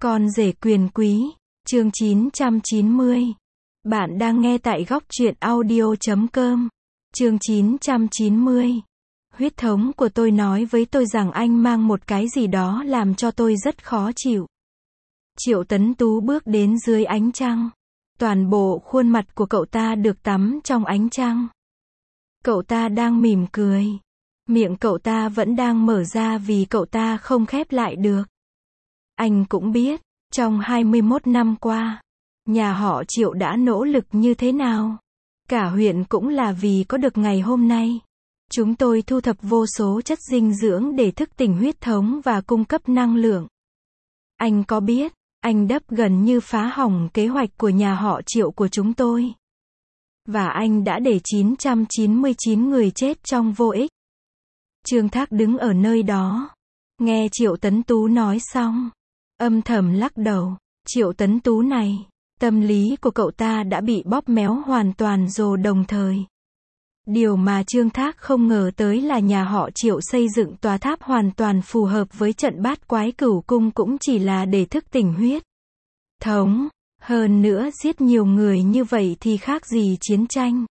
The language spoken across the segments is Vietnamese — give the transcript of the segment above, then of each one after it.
Con rể quyền quý, chương 990. Bạn đang nghe tại góc truyện audio.com. Chương 990. Huyết thống của tôi nói với tôi rằng anh mang một cái gì đó làm cho tôi rất khó chịu. Triệu Tấn Tú bước đến dưới ánh trăng. Toàn bộ khuôn mặt của cậu ta được tắm trong ánh trăng. Cậu ta đang mỉm cười. Miệng cậu ta vẫn đang mở ra vì cậu ta không khép lại được. Anh cũng biết, trong 21 năm qua, nhà họ Triệu đã nỗ lực như thế nào. Cả huyện cũng là vì có được ngày hôm nay. Chúng tôi thu thập vô số chất dinh dưỡng để thức tỉnh huyết thống và cung cấp năng lượng. Anh có biết, anh Đấp gần như phá hỏng kế hoạch của nhà họ Triệu của chúng tôi. Và anh đã để 999 người chết trong vô ích. Trương Thác đứng ở nơi đó. Nghe Triệu Tấn Tú nói xong. Âm thầm lắc đầu. Triệu Tấn Tú này, tâm lý của cậu ta đã bị bóp méo hoàn toàn rồi đồng thời. Điều mà Trương Thác không ngờ tới là nhà họ Triệu xây dựng tòa tháp hoàn toàn phù hợp với trận bát quái cửu cung cũng chỉ là để thức tỉnh huyết thống. Hơn nữa giết nhiều người như vậy thì khác gì chiến tranh.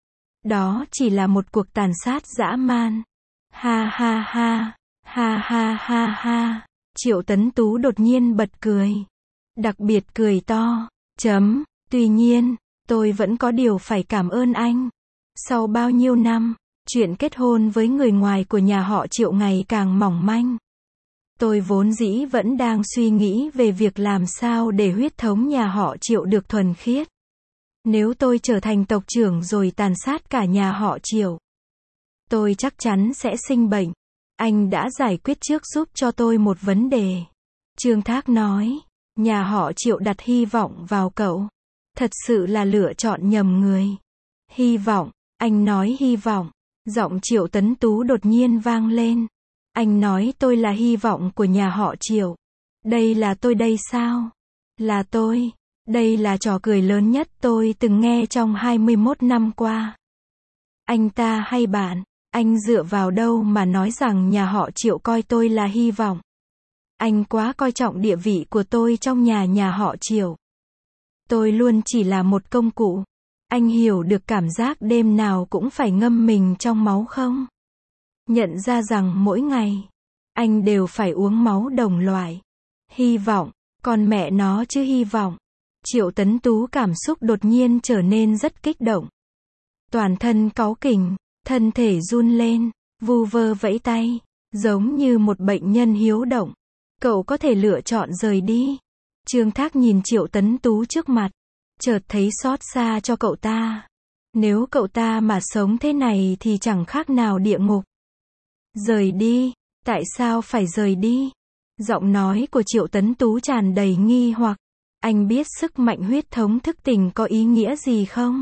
Đó chỉ là một cuộc tàn sát dã man. Ha ha ha, ha ha ha ha. Triệu Tấn Tú đột nhiên bật cười. Đặc biệt cười to. Tuy nhiên, tôi vẫn có điều phải cảm ơn anh. Sau bao nhiêu năm, chuyện kết hôn với người ngoài của nhà họ Triệu ngày càng mỏng manh. Tôi vốn dĩ vẫn đang suy nghĩ về việc làm sao để huyết thống nhà họ Triệu được thuần khiết. Nếu tôi trở thành tộc trưởng rồi tàn sát cả nhà họ Triệu, tôi chắc chắn sẽ sinh bệnh. Anh đã giải quyết trước giúp cho tôi một vấn đề. Trương Thác nói, nhà họ Triệu đặt hy vọng vào cậu. Thật sự là lựa chọn nhầm người. Hy vọng, anh nói hy vọng. Giọng Triệu Tấn Tú đột nhiên vang lên. Anh nói tôi là hy vọng của nhà họ Triệu. Đây là tôi đây sao? Là tôi. Đây là trò cười lớn nhất tôi từng nghe trong 21 năm qua. Anh ta hay bạn? Anh dựa vào đâu mà nói rằng nhà họ Triệu coi tôi là hy vọng? Anh quá coi trọng địa vị của tôi trong nhà họ Triệu. Tôi luôn chỉ là một công cụ. Anh hiểu được cảm giác đêm nào cũng phải ngâm mình trong máu không? Nhận ra rằng mỗi ngày, anh đều phải uống máu đồng loại. Hy vọng, còn mẹ nó chứ hy vọng. Triệu Tấn Tú cảm xúc đột nhiên trở nên rất kích động. Toàn thân cáu kỉnh, thân thể run lên, vu vơ vẫy tay, giống như một bệnh nhân hiếu động. Cậu có thể lựa chọn rời đi. Trương Thác nhìn Triệu Tấn Tú trước mặt, chợt thấy xót xa cho cậu ta. Nếu cậu ta mà sống thế này thì chẳng khác nào địa ngục. Rời đi? Tại sao phải rời đi? Giọng nói của Triệu Tấn Tú tràn đầy nghi hoặc. Anh biết sức mạnh huyết thống thức tỉnh có ý nghĩa gì không?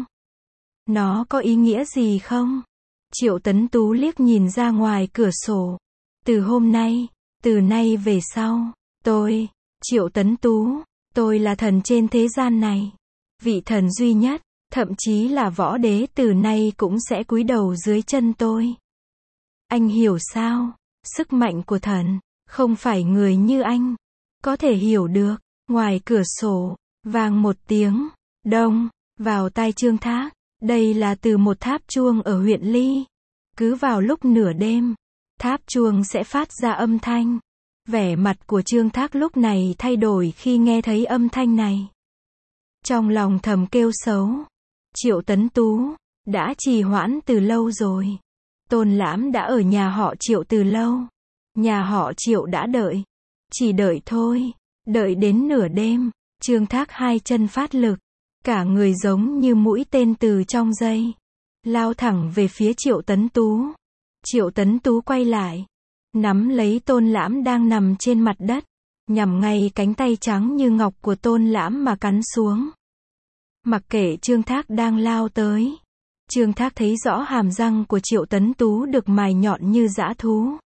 Nó có ý nghĩa gì không? Triệu Tấn Tú liếc nhìn ra ngoài cửa sổ. Từ hôm nay, từ nay về sau, tôi, Triệu Tấn Tú, tôi là thần trên thế gian này. Vị thần duy nhất, thậm chí là võ đế từ nay cũng sẽ cúi đầu dưới chân tôi. Anh hiểu sao? Sức mạnh của thần, không phải người như anh có thể hiểu được. Ngoài cửa sổ, vang một tiếng, đông, vào tai Trương Thác. Đây là từ một tháp chuông ở huyện Ly. Cứ vào lúc nửa đêm, tháp chuông sẽ phát ra âm thanh. Vẻ mặt của Trương Thác lúc này thay đổi khi nghe thấy âm thanh này. Trong lòng thầm kêu xấu. Triệu Tấn Tú, đã trì hoãn từ lâu rồi. Tôn Lãm đã ở nhà họ Triệu từ lâu. Nhà họ Triệu đã đợi. Chỉ đợi thôi. Đợi đến nửa đêm, Trương Thác hai chân phát lực. Cả người giống như mũi tên từ trong dây. Lao thẳng về phía Triệu Tấn Tú. Triệu Tấn Tú quay lại. Nắm lấy Tôn Lãm đang nằm trên mặt đất. Nhằm ngay cánh tay trắng như ngọc của Tôn Lãm mà cắn xuống. Mặc kệ Trương Thác đang lao tới. Trương Thác thấy rõ hàm răng của Triệu Tấn Tú được mài nhọn như dã thú.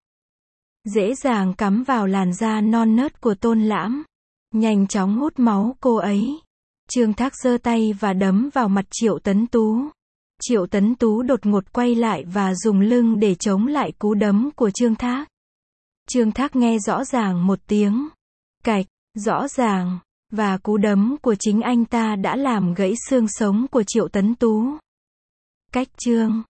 Dễ dàng cắm vào làn da non nớt của Tôn Lãm. Nhanh chóng hút máu cô ấy. Trương Thác giơ tay và đấm vào mặt Triệu Tấn Tú. Triệu Tấn Tú đột ngột quay lại và dùng lưng để chống lại cú đấm của Trương Thác. Trương Thác nghe rõ ràng một tiếng cạch. Rõ ràng, và cú đấm của chính anh ta đã làm gãy xương sống của Triệu Tấn Tú. Cách chương